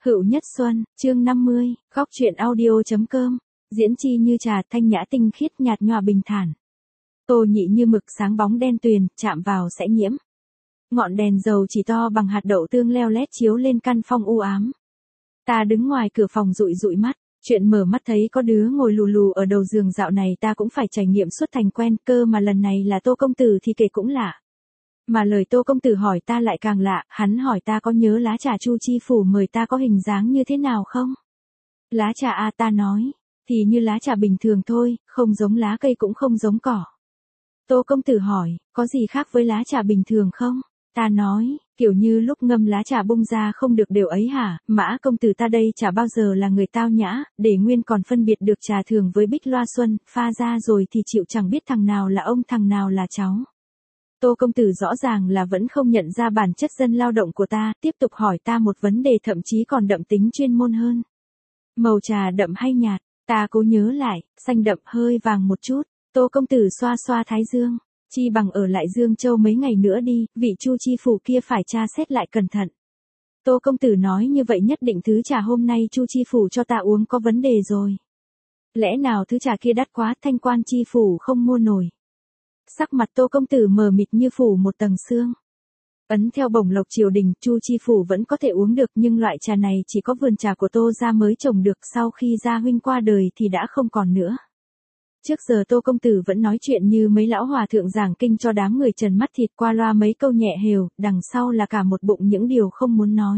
Hữu Nhất Xuân, chương 50, góc truyện audio.com, diễn chi như trà thanh nhã tinh khiết nhạt nhòa bình thản. Tô nhị như mực sáng bóng đen tuyền, chạm vào sẽ nhiễm. Ngọn đèn dầu chỉ to bằng hạt đậu tương leo lét chiếu lên căn phòng u ám. Ta đứng ngoài cửa phòng dụi dụi mắt, chuyện mở mắt thấy có đứa ngồi lù lù ở đầu giường dạo này ta cũng phải trải nghiệm suốt thành quen, cơ mà lần này là Tô công tử thì kể cũng lạ. Mà lời Tô công tử hỏi ta lại càng lạ, hắn hỏi ta có nhớ lá trà Chu Chi Phủ mời ta có hình dáng như thế nào không? Lá trà a ta nói, thì như lá trà bình thường thôi, không giống lá cây cũng không giống cỏ. Tô công tử hỏi, có gì khác với lá trà bình thường không? Ta nói, kiểu như lúc ngâm lá trà bung ra không được đều ấy hả, Mã công tử ta đây chả bao giờ là người tao nhã, để nguyên còn phân biệt được trà thường với bích loa xuân, pha ra rồi thì chịu chẳng biết thằng nào là ông thằng nào là cháu. Tô công tử rõ ràng là vẫn không nhận ra bản chất dân lao động của ta, tiếp tục hỏi ta một vấn đề thậm chí còn đậm tính chuyên môn hơn. Màu trà đậm hay nhạt, ta cố nhớ lại, xanh đậm hơi vàng một chút. Tô công tử xoa xoa thái dương, chi bằng ở lại Dương Châu mấy ngày nữa đi, vị Chu Chi Phủ kia phải tra xét lại cẩn thận. Tô công tử nói như vậy nhất định thứ trà hôm nay Chu Chi Phủ cho ta uống có vấn đề rồi. Lẽ nào thứ trà kia đắt quá Thanh Quan Chi Phủ không mua nổi. Sắc mặt Tô công tử mờ mịt như phủ một tầng sương. Ấn theo bổng lộc triều đình, Chu Chi Phủ vẫn có thể uống được nhưng loại trà này chỉ có vườn trà của Tô gia mới trồng được, sau khi gia huynh qua đời thì đã không còn nữa. Trước giờ Tô công tử vẫn nói chuyện như mấy lão hòa thượng giảng kinh cho đám người trần mắt thịt, qua loa mấy câu nhẹ hều, đằng sau là cả một bụng những điều không muốn nói.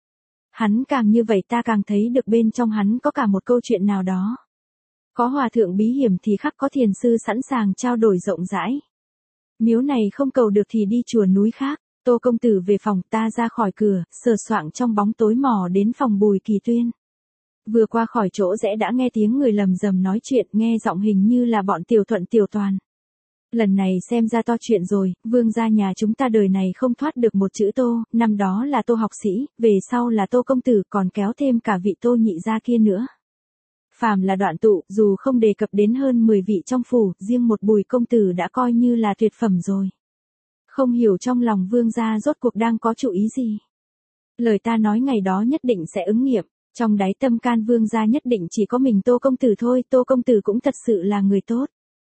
Hắn càng như vậy ta càng thấy được bên trong hắn có cả một câu chuyện nào đó. Có hòa thượng bí hiểm thì khắc có thiền sư sẵn sàng trao đổi rộng rãi. Miếu này không cầu được thì đi chùa núi khác. Tô công tử về phòng, ta ra khỏi cửa, sờ soạng trong bóng tối mò đến phòng Bùi Kỳ Tuyên. Vừa qua khỏi chỗ rẽ đã nghe tiếng người lầm rầm nói chuyện, nghe giọng hình như là bọn Tiểu Thuận Tiểu Toàn. Lần này xem ra to chuyện rồi, vương gia nhà chúng ta đời này không thoát được một chữ Tô, năm đó là Tô học sĩ, về sau là Tô công tử, còn kéo thêm cả vị Tô nhị gia kia nữa. Phàm là đoạn tụ, dù không đề cập đến hơn 10 vị trong phủ, riêng một Bùi công tử đã coi như là tuyệt phẩm rồi. Không hiểu trong lòng vương gia rốt cuộc đang có chủ ý gì. Lời ta nói ngày đó nhất định sẽ ứng nghiệm, trong đáy tâm can vương gia nhất định chỉ có mình Tô công tử thôi, Tô công tử cũng thật sự là người tốt.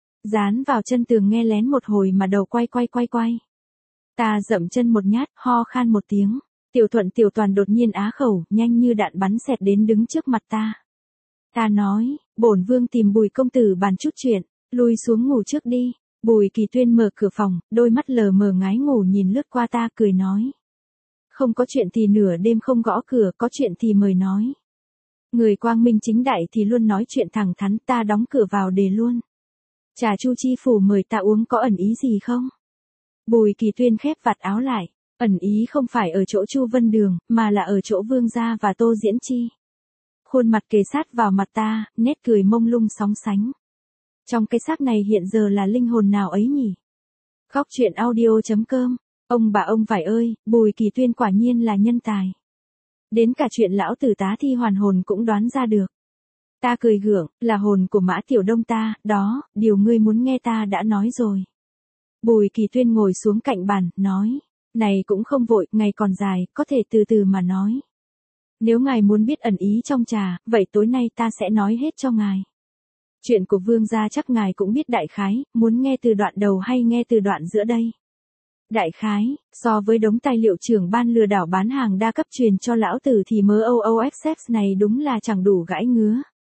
Dán vào chân tường nghe lén một hồi mà đầu quay. Ta dậm chân một nhát, ho khan một tiếng, Tiểu Thuận Tiểu Toàn đột nhiên á khẩu, nhanh như đạn bắn xẹt đến đứng trước mặt ta. Ta nói, bổn vương tìm Bùi công tử bàn chút chuyện, lui xuống ngủ trước đi. Bùi Kỳ Tuyên mở cửa phòng, đôi mắt lờ mờ ngái ngủ nhìn lướt qua ta cười nói. Không có chuyện thì nửa đêm không gõ cửa, có chuyện thì mời nói. Người quang minh chính đại thì luôn nói chuyện thẳng thắn, ta đóng cửa vào đề luôn. Trà Chu Chi Phủ mời ta uống có ẩn ý gì không? Bùi Kỳ Tuyên khép vạt áo lại, ẩn ý không phải ở chỗ Chu Vân Đường, mà là ở chỗ vương gia và Tô Diễn Chi. Khuôn mặt kề sát vào mặt ta, nét cười mông lung sóng sánh. Trong cái xác này hiện giờ là linh hồn nào ấy nhỉ? Góc truyện audio.com, ông bà ông vải ơi, Bùi Kỳ Tuyên quả nhiên là nhân tài. Đến cả chuyện lão tử tá thi hoàn hồn cũng đoán ra được. Ta cười gượng, là hồn của Mã Tiểu Đông ta, đó, điều ngươi muốn nghe ta đã nói rồi. Bùi Kỳ Tuyên ngồi xuống cạnh bàn, nói, này cũng không vội, ngày còn dài, có thể từ từ mà nói. Nếu ngài muốn biết ẩn ý trong trà, vậy tối nay ta sẽ nói hết cho ngài. Chuyện của vương gia chắc ngài cũng biết đại khái, muốn nghe từ đoạn đầu hay nghe từ đoạn giữa đây? Đại khái, so với đống tài liệu trưởng ban lừa đảo bán hàng đa cấp truyền cho lão tử thì mớ OOXX này đúng là chẳng đủ gãi ngứa.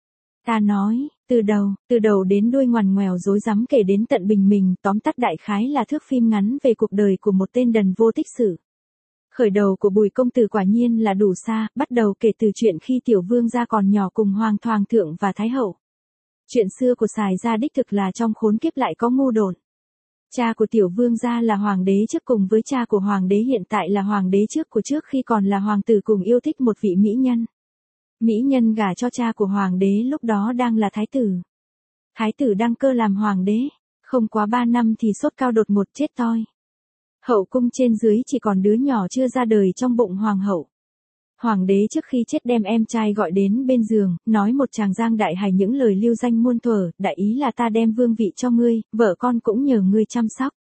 Ta nói, từ đầu đến đuôi ngoằn ngoèo rối rắm kể đến tận bình mình, tóm tắt đại khái là thước phim ngắn về cuộc đời của một tên đần vô tích sự. Khởi đầu của Bùi công tử quả nhiên là đủ xa, bắt đầu kể từ chuyện khi tiểu vương gia còn nhỏ cùng hoàng thoàng thượng và thái hậu. Chuyện xưa của Sài gia đích thực là trong khốn kiếp lại có ngu đồn. Cha của tiểu vương gia là hoàng đế trước cùng với cha của hoàng đế hiện tại là hoàng đế trước của trước khi còn là hoàng tử cùng yêu thích một vị mỹ nhân. Mỹ nhân gả cho cha của hoàng đế lúc đó đang là thái tử. Thái tử đăng cơ làm hoàng đế, không quá 3 năm thì sốt cao đột ngột chết toi. Hậu cung trên dưới chỉ còn đứa nhỏ chưa ra đời trong bụng hoàng hậu. Hoàng đế trước khi chết đem em trai gọi đến bên giường, nói một tràng giang đại hài những lời lưu danh muôn thuở, đại ý là ta đem vương vị cho ngươi, vợ con cũng nhờ ngươi chăm sóc.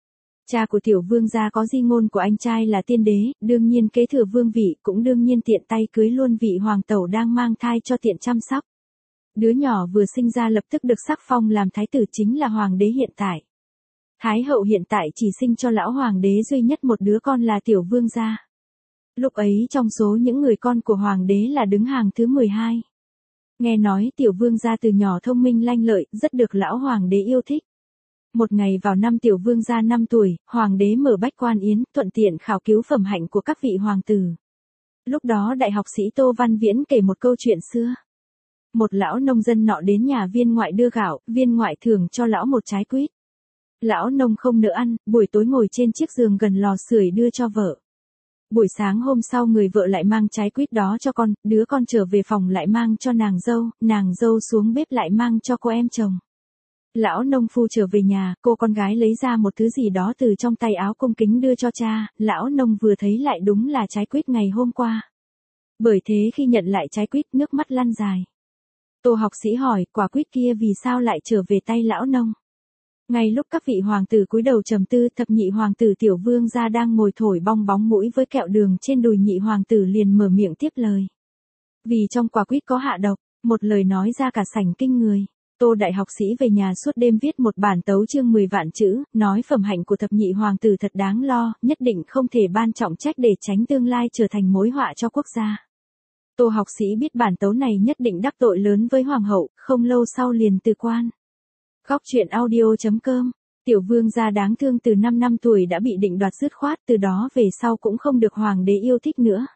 Cha của tiểu vương gia có di ngôn của anh trai là tiên đế, đương nhiên kế thừa vương vị, cũng đương nhiên tiện tay cưới luôn vị hoàng tẩu đang mang thai cho tiện chăm sóc. Đứa nhỏ vừa sinh ra lập tức được sắc phong làm thái tử, chính là hoàng đế hiện tại. Thái hậu hiện tại chỉ sinh cho lão hoàng đế duy nhất một đứa con là tiểu vương gia. Lúc ấy trong số những người con của hoàng đế là đứng hàng thứ 12. Nghe nói tiểu vương gia từ nhỏ thông minh lanh lợi, rất được lão hoàng đế yêu thích. Một ngày vào năm tiểu vương gia 5 tuổi, hoàng đế mở bách quan yến, thuận tiện khảo cứu phẩm hạnh của các vị hoàng tử. Lúc đó đại học sĩ Tô Văn Viễn kể một câu chuyện xưa. Một lão nông dân nọ đến nhà viên ngoại đưa gạo, viên ngoại thưởng cho lão một trái quýt. Lão nông không nỡ ăn, buổi tối ngồi trên chiếc giường gần lò sưởi đưa cho vợ. Buổi sáng hôm sau người vợ lại mang trái quýt đó cho con, đứa con trở về phòng lại mang cho nàng dâu xuống bếp lại mang cho cô em chồng. Lão nông phu trở về nhà, cô con gái lấy ra một thứ gì đó từ trong tay áo cung kính đưa cho cha, lão nông vừa thấy lại đúng là trái quýt ngày hôm qua. Bởi thế khi nhận lại trái quýt nước mắt lăn dài. Tô học sĩ hỏi, quả quýt kia vì sao lại trở về tay lão nông? Ngay lúc các vị hoàng tử cúi đầu trầm tư, thập nhị hoàng tử tiểu vương gia đang ngồi thổi bong bóng mũi với kẹo đường trên đùi nhị hoàng tử liền mở miệng tiếp lời. Vì trong quả quýt có hạ độc, một lời nói ra cả sảnh kinh người. Tô đại học sĩ về nhà suốt đêm viết một bản tấu chương 10 vạn chữ, nói phẩm hạnh của thập nhị hoàng tử thật đáng lo, nhất định không thể ban trọng trách để tránh tương lai trở thành mối họa cho quốc gia. Tô học sĩ biết bản tấu này nhất định đắc tội lớn với hoàng hậu, không lâu sau liền từ quan. Khóc chuyện audio.com, tiểu vương gia đáng thương từ 5 năm tuổi đã bị định đoạt dứt khoát, từ đó về sau cũng không được hoàng đế yêu thích nữa.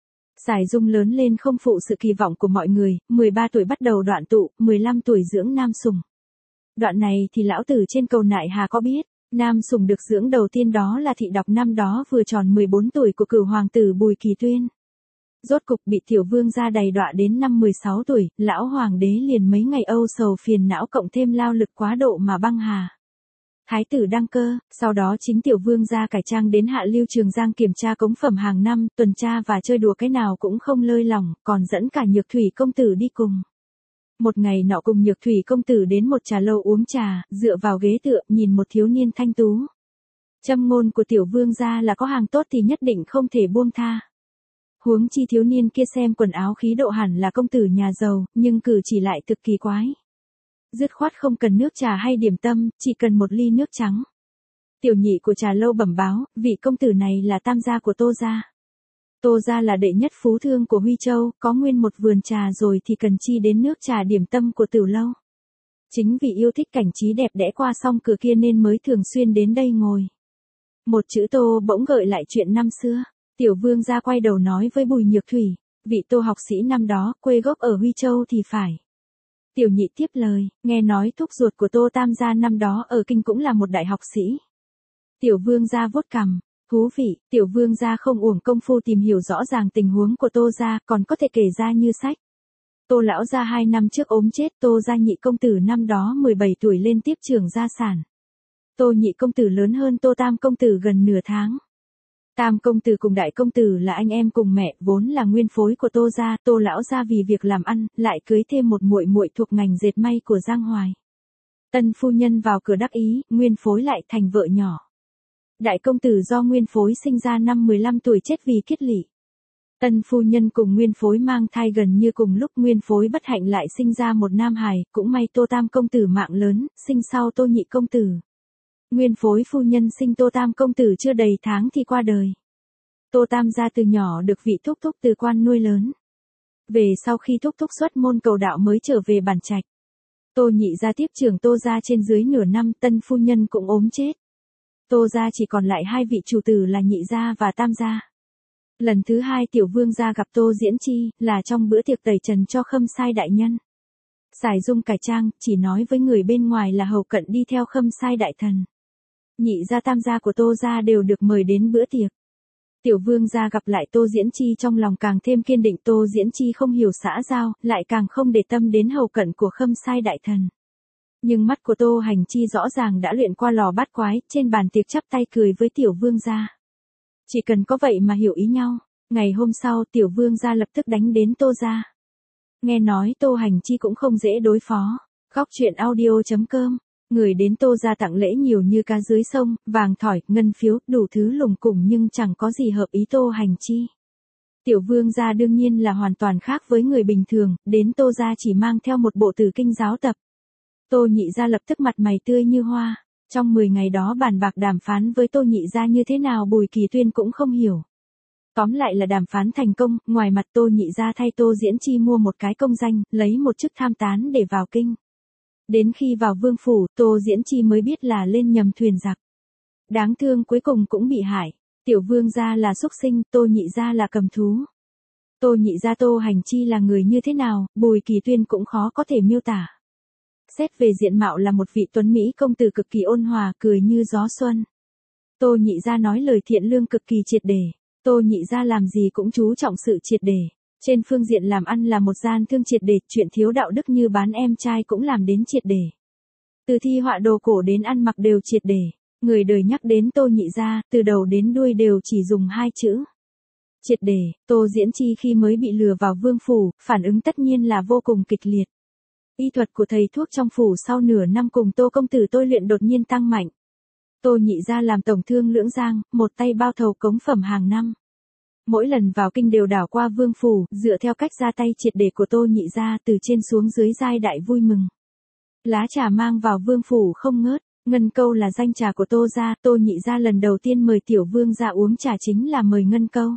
Sải Dung lớn lên không phụ sự kỳ vọng của mọi người, 13 tuổi bắt đầu đoạn tụ, 15 tuổi dưỡng Nam Sùng. Đoạn này thì lão tử trên cầu Nại Hà có biết, Nam Sùng được dưỡng đầu tiên đó là thị đọc năm đó vừa tròn 14 tuổi của cửu hoàng tử Bùi Kỳ Tuyên. Rốt cục bị tiểu vương gia đầy đọa đến năm 16 tuổi, lão hoàng đế liền mấy ngày âu sầu phiền não cộng thêm lao lực quá độ mà băng hà. Thái tử đăng cơ, sau đó chính tiểu vương gia cải trang đến Hạ Lưu Trường Giang kiểm tra cống phẩm hàng năm, tuần tra và chơi đùa cái nào cũng không lơi lỏng, còn dẫn cả Nhược Thủy công tử đi cùng. Một ngày nọ cùng Nhược Thủy công tử đến một trà lâu uống trà, dựa vào ghế tựa, nhìn một thiếu niên thanh tú. Châm ngôn của tiểu vương gia là có hàng tốt thì nhất định không thể buông tha. Huống chi thiếu niên kia xem quần áo khí độ hẳn là công tử nhà giàu, nhưng cử chỉ lại thực kỳ quái. Dứt khoát không cần nước trà hay điểm tâm, chỉ cần một ly nước trắng. Tiểu nhị của trà lâu bẩm báo, vị công tử này là tam gia của Tô gia. Tô gia là đệ nhất phú thương của Huy Châu, có nguyên một vườn trà rồi thì cần chi đến nước trà điểm tâm của Tửu lâu. Chính vì yêu thích cảnh trí đẹp đẽ qua song cửa kia nên mới thường xuyên đến đây ngồi. Một chữ Tô bỗng gợi lại chuyện năm xưa. Tiểu vương gia quay đầu nói với Bùi Nhược Thủy, vị Tô học sĩ năm đó, quê gốc ở Huy Châu thì phải. Tiểu nhị tiếp lời, nghe nói thúc ruột của Tô tam gia năm đó ở kinh cũng là một đại học sĩ. Tiểu vương gia vuốt cằm, thú vị, tiểu vương gia không uổng công phu tìm hiểu rõ ràng tình huống của Tô gia, còn có thể kể ra như sách. Tô lão gia 2 năm trước ốm chết, Tô gia nhị công tử năm đó 17 tuổi lên tiếp trưởng gia sản. Tô nhị công tử lớn hơn Tô tam công tử gần nửa tháng. Tam công tử cùng đại công tử là anh em cùng mẹ, vốn là nguyên phối của Tô gia, Tô lão gia vì việc làm ăn, lại cưới thêm một muội muội thuộc ngành dệt may của Giang Hoài. Tân phu nhân vào cửa đắc ý, nguyên phối lại thành vợ nhỏ. Đại công tử do nguyên phối sinh ra năm 15 tuổi chết vì kiết lỵ. Tân phu nhân cùng nguyên phối mang thai gần như cùng lúc, nguyên phối bất hạnh lại sinh ra một nam hài, cũng may Tô tam công tử mạng lớn, sinh sau Tô nhị công tử. Nguyên phối phu nhân sinh Tô tam công tử chưa đầy tháng thì qua đời. Tô tam gia từ nhỏ được vị thúc thúc từ quan nuôi lớn. Về sau khi thúc thúc xuất môn cầu đạo mới trở về bản trạch. Tô nhị gia tiếp trưởng Tô gia trên dưới nửa năm, tân phu nhân cũng ốm chết. Tô gia chỉ còn lại 2 vị chủ tử là nhị gia và tam gia. Lần thứ 2 tiểu vương gia gặp Tô Diễn Chi, là trong bữa tiệc tẩy trần cho Khâm Sai đại nhân. Sải Dung cải trang, chỉ nói với người bên ngoài là hầu cận đi theo Khâm Sai đại thần. Nhị gia tam gia của Tô gia đều được mời đến bữa tiệc. Tiểu vương gia gặp lại Tô Diễn Chi trong lòng càng thêm kiên định, Tô Diễn Chi không hiểu xã giao, lại càng không để tâm đến hầu cận của Khâm Sai đại thần. Nhưng mắt của Tô Hành Chi rõ ràng đã luyện qua lò bát quái, trên bàn tiệc chắp tay cười với tiểu vương gia. Chỉ cần có vậy mà hiểu ý nhau. Ngày hôm sau tiểu vương gia lập tức đánh đến Tô gia. Nghe nói Tô Hành Chi cũng không dễ đối phó. Khóc chuyện audio.com Người đến Tô gia tặng lễ nhiều như cá dưới sông, vàng thỏi, ngân phiếu, đủ thứ lùng củng nhưng chẳng có gì hợp ý Tô Hành Chi. Tiểu vương gia đương nhiên là hoàn toàn khác với người bình thường, đến Tô gia chỉ mang theo một bộ tử kinh giáo tập. Tô Nhị gia lập tức mặt mày tươi như hoa. Trong 10 ngày đó bàn bạc đàm phán với Tô Nhị gia như thế nào Bùi Kỳ Tuyên cũng không hiểu. Tóm lại là đàm phán thành công, ngoài mặt Tô Nhị gia thay Tô Diễn Chi mua một cái công danh, lấy một chức tham tán để vào kinh. Đến khi vào vương phủ, Tô Diễn Chi mới biết là lên nhầm thuyền giặc. Đáng thương cuối cùng cũng bị hại. Tiểu vương gia là súc sinh, Tô Nhị gia là cầm thú. Tô Nhị gia Tô Hành Chi là người như thế nào, Bùi Kỳ Tuyên cũng khó có thể miêu tả. Xét về diện mạo là một vị tuấn Mỹ công tử cực kỳ ôn hòa, cười như gió xuân. Tô Nhị gia nói lời thiện lương cực kỳ triệt để. Tô Nhị gia làm gì cũng chú trọng sự triệt để. Trên phương diện làm ăn là một gian thương triệt để, chuyện thiếu đạo đức như bán em trai cũng làm đến triệt để. Từ thi họa đồ cổ đến ăn mặc đều triệt để. Người đời nhắc đến Tô Nhị gia, từ đầu đến đuôi đều chỉ dùng hai chữ. Triệt để. Tô Diễn Chi khi mới bị lừa vào vương phủ, phản ứng tất nhiên là vô cùng kịch liệt. Y thuật của thầy thuốc trong phủ sau nửa năm cùng Tô công tử tôi luyện đột nhiên tăng mạnh. Tô Nhị gia làm tổng thương Lưỡng Giang, một tay bao thầu cống phẩm hàng năm. Mỗi lần vào kinh đều đảo qua vương phủ, dựa theo cách ra tay triệt để của Tô Nhị gia từ trên xuống dưới giai đại vui mừng. Lá trà mang vào vương phủ không ngớt, ngân câu là danh trà của Tô gia, Tô Nhị gia lần đầu tiên mời tiểu vương gia uống trà chính là mời ngân câu.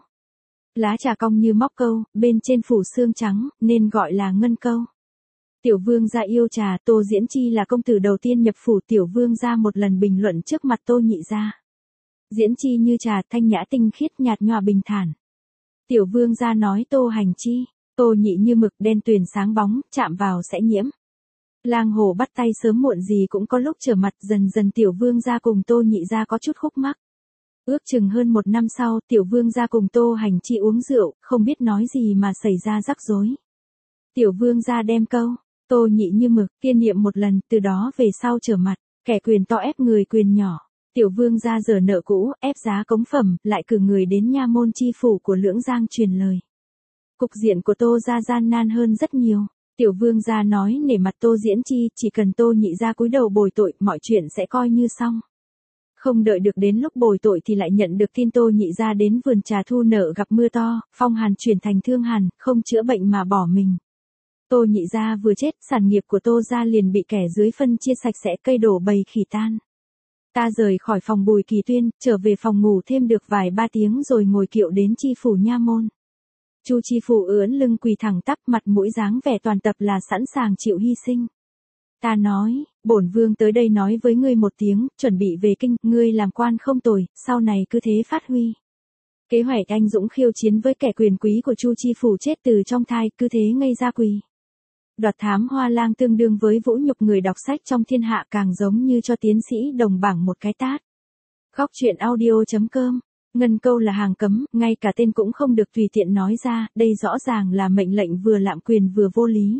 Lá trà cong như móc câu, bên trên phủ xương trắng, nên gọi là ngân câu. Tiểu vương gia yêu trà, Tô Diễn Chi là công tử đầu tiên nhập phủ, tiểu vương gia một lần bình luận trước mặt Tô Nhị gia. Diễn Chi như trà, thanh nhã tinh khiết, nhạt nhòa bình thản. Tiểu vương gia nói Tô Hành Chi, Tô Nhị như mực, đen tuyền sáng bóng, chạm vào sẽ nhiễm. Lang hổ bắt tay sớm muộn gì cũng có lúc trở mặt, dần dần tiểu vương gia cùng Tô Nhị gia có chút khúc mắc. Ước chừng hơn 1 năm sau, tiểu vương gia cùng Tô Hành Chi uống rượu, không biết nói gì mà xảy ra rắc rối. Tiểu vương gia đem câu, Tô Nhị như mực, tiên niệm một lần, từ đó về sau trở mặt, kẻ quyền to ép người quyền nhỏ. Tiểu vương gia giở nợ cũ, ép giá cống phẩm, lại cử người đến nha môn chi phủ của Lưỡng Giang truyền lời. Cục diện của Tô gia gian nan hơn rất nhiều. Tiểu vương gia nói nể mặt Tô Diễn Chi, chỉ cần Tô Nhị gia cúi đầu bồi tội, mọi chuyện sẽ coi như xong. Không đợi được đến lúc bồi tội thì lại nhận được tin Tô Nhị gia đến vườn trà thu nợ gặp mưa to, phong hàn chuyển thành thương hàn, không chữa bệnh mà bỏ mình. Tô Nhị gia vừa chết, sản nghiệp của Tô gia liền bị kẻ dưới phân chia sạch sẽ, cây đổ bầy khỉ tan. Ta rời khỏi phòng Bùi Kỳ Tuyên, trở về phòng ngủ thêm được vài 3 tiếng rồi ngồi kiệu đến chi phủ nha môn. Chu chi phủ ưỡn lưng quỳ thẳng tắp, mặt mũi dáng vẻ toàn tập là sẵn sàng chịu hy sinh. Ta nói, bổn vương tới đây nói với ngươi một tiếng, chuẩn bị về kinh, ngươi làm quan không tồi, sau này cứ thế phát huy. Kế hoạch anh dũng khiêu chiến với kẻ quyền quý của Chu chi phủ chết từ trong thai, cứ thế ngây ra quỳ. Đoạt thám hoa lang tương đương với vũ nhục người đọc sách trong thiên hạ, càng giống như cho tiến sĩ đồng bảng một cái tát. Khóc chuyện audio.com. Ngân câu là hàng cấm, ngay cả tên cũng không được tùy tiện nói ra, đây rõ ràng là mệnh lệnh vừa lạm quyền vừa vô lý.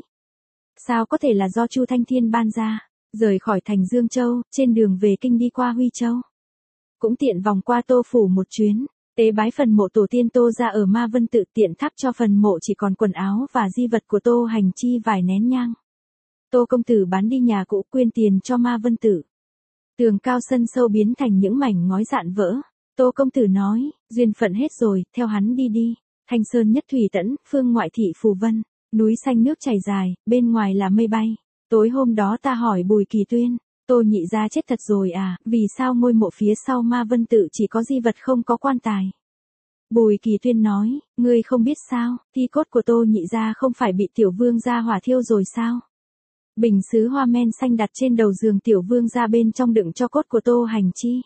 Sao có thể là do Chu Thanh Thiên ban ra? Rời khỏi thành Dương Châu, trên đường về kinh đi qua Huy Châu. Cũng tiện vòng qua Tô phủ một chuyến, tế bái phần mộ tổ tiên Tô gia ở Ma Vân Tự, tiện thắp cho phần mộ chỉ còn quần áo và di vật của Tô Hành Chi vài nén nhang. Tô công tử bán đi nhà cũ, quyên tiền cho Ma Vân Tự. Tường cao sân sâu biến thành những mảnh ngói dạn vỡ. Tô công tử nói, duyên phận hết rồi, theo hắn đi đi. Thanh sơn nhất thủy tẫn, phương ngoại thị phù vân. Núi xanh nước chảy dài, bên ngoài là mây bay. Tối hôm đó ta hỏi Bùi Kỳ Tuyên, Tô Nhị gia chết thật rồi à, vì sao ngôi mộ phía sau Ma Vân Tự chỉ có di vật không có quan tài? Bùi Kỳ Tuyên nói, ngươi không biết sao, thi cốt của Tô Nhị gia không phải bị tiểu vương gia hỏa thiêu rồi sao? Bình sứ hoa men xanh đặt trên đầu giường tiểu vương gia, bên trong đựng cho cốt của Tô Hành Chi.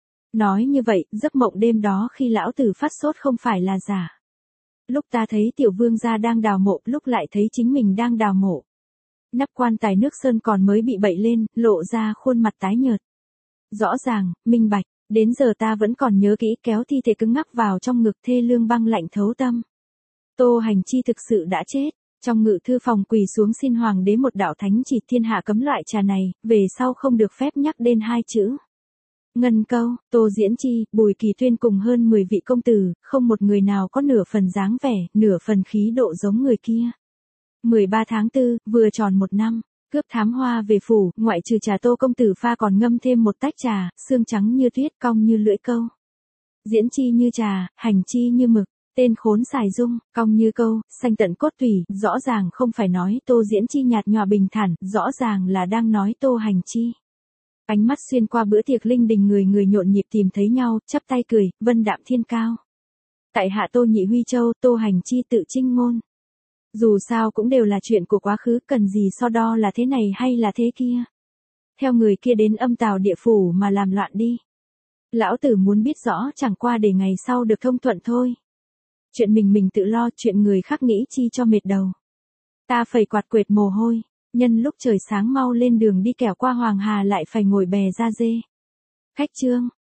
Nói như vậy, giấc mộng đêm đó khi lão tử phát sốt không phải là giả. Lúc ta thấy tiểu vương gia đang đào mộ, lúc lại thấy chính mình đang đào mộ. Nắp quan tài nước sơn còn mới bị bậy lên, lộ ra khuôn mặt tái nhợt. Rõ ràng, minh bạch, đến giờ ta vẫn còn nhớ kỹ, kéo thi thể cứng ngắc vào trong ngực, thê lương băng lạnh thấu tâm. Tô Hành Chi thực sự đã chết. Trong ngự thư phòng quỳ xuống xin hoàng đế một đạo thánh chỉ, thiên hạ cấm loại trà này, về sau không được phép nhắc đến 2 chữ. Ngân câu, Tô Diễn Chi, Bùi Kỳ Tuyên cùng hơn 10 vị công tử, không một người nào có nửa phần dáng vẻ, nửa phần khí độ giống người kia. 13 tháng 4, vừa tròn 1 năm. Cướp thám hoa về phủ, ngoại trừ trà Tô công tử pha còn ngâm thêm một tách trà, xương trắng như tuyết, cong như lưỡi câu. Diễn chi như trà, hành chi như mực, tên khốn xài dung, cong như câu, xanh tận cốt tủy, rõ ràng không phải nói Tô Diễn chi nhạt nhòa bình thản, rõ ràng là đang nói Tô Hành chi. Ánh mắt xuyên qua bữa tiệc linh đình, người người nhộn nhịp tìm thấy nhau, chắp tay cười, vân đạm thiên cao. Tại hạ Tô Nhị Huy Châu, Tô Hành chi tự chinh ngôn. Dù sao cũng đều là chuyện của quá khứ, cần gì so đo là thế này hay là thế kia. Theo người kia đến âm tào địa phủ mà làm loạn đi. Lão tử muốn biết rõ chẳng qua để ngày sau được thông thuận thôi. Chuyện mình tự lo, chuyện người khác nghĩ chi cho mệt đầu. Ta phẩy quạt quệt mồ hôi, nhân lúc trời sáng mau lên đường đi, kẻo qua Hoàng Hà lại phải ngồi bè ra dê. Khách trương,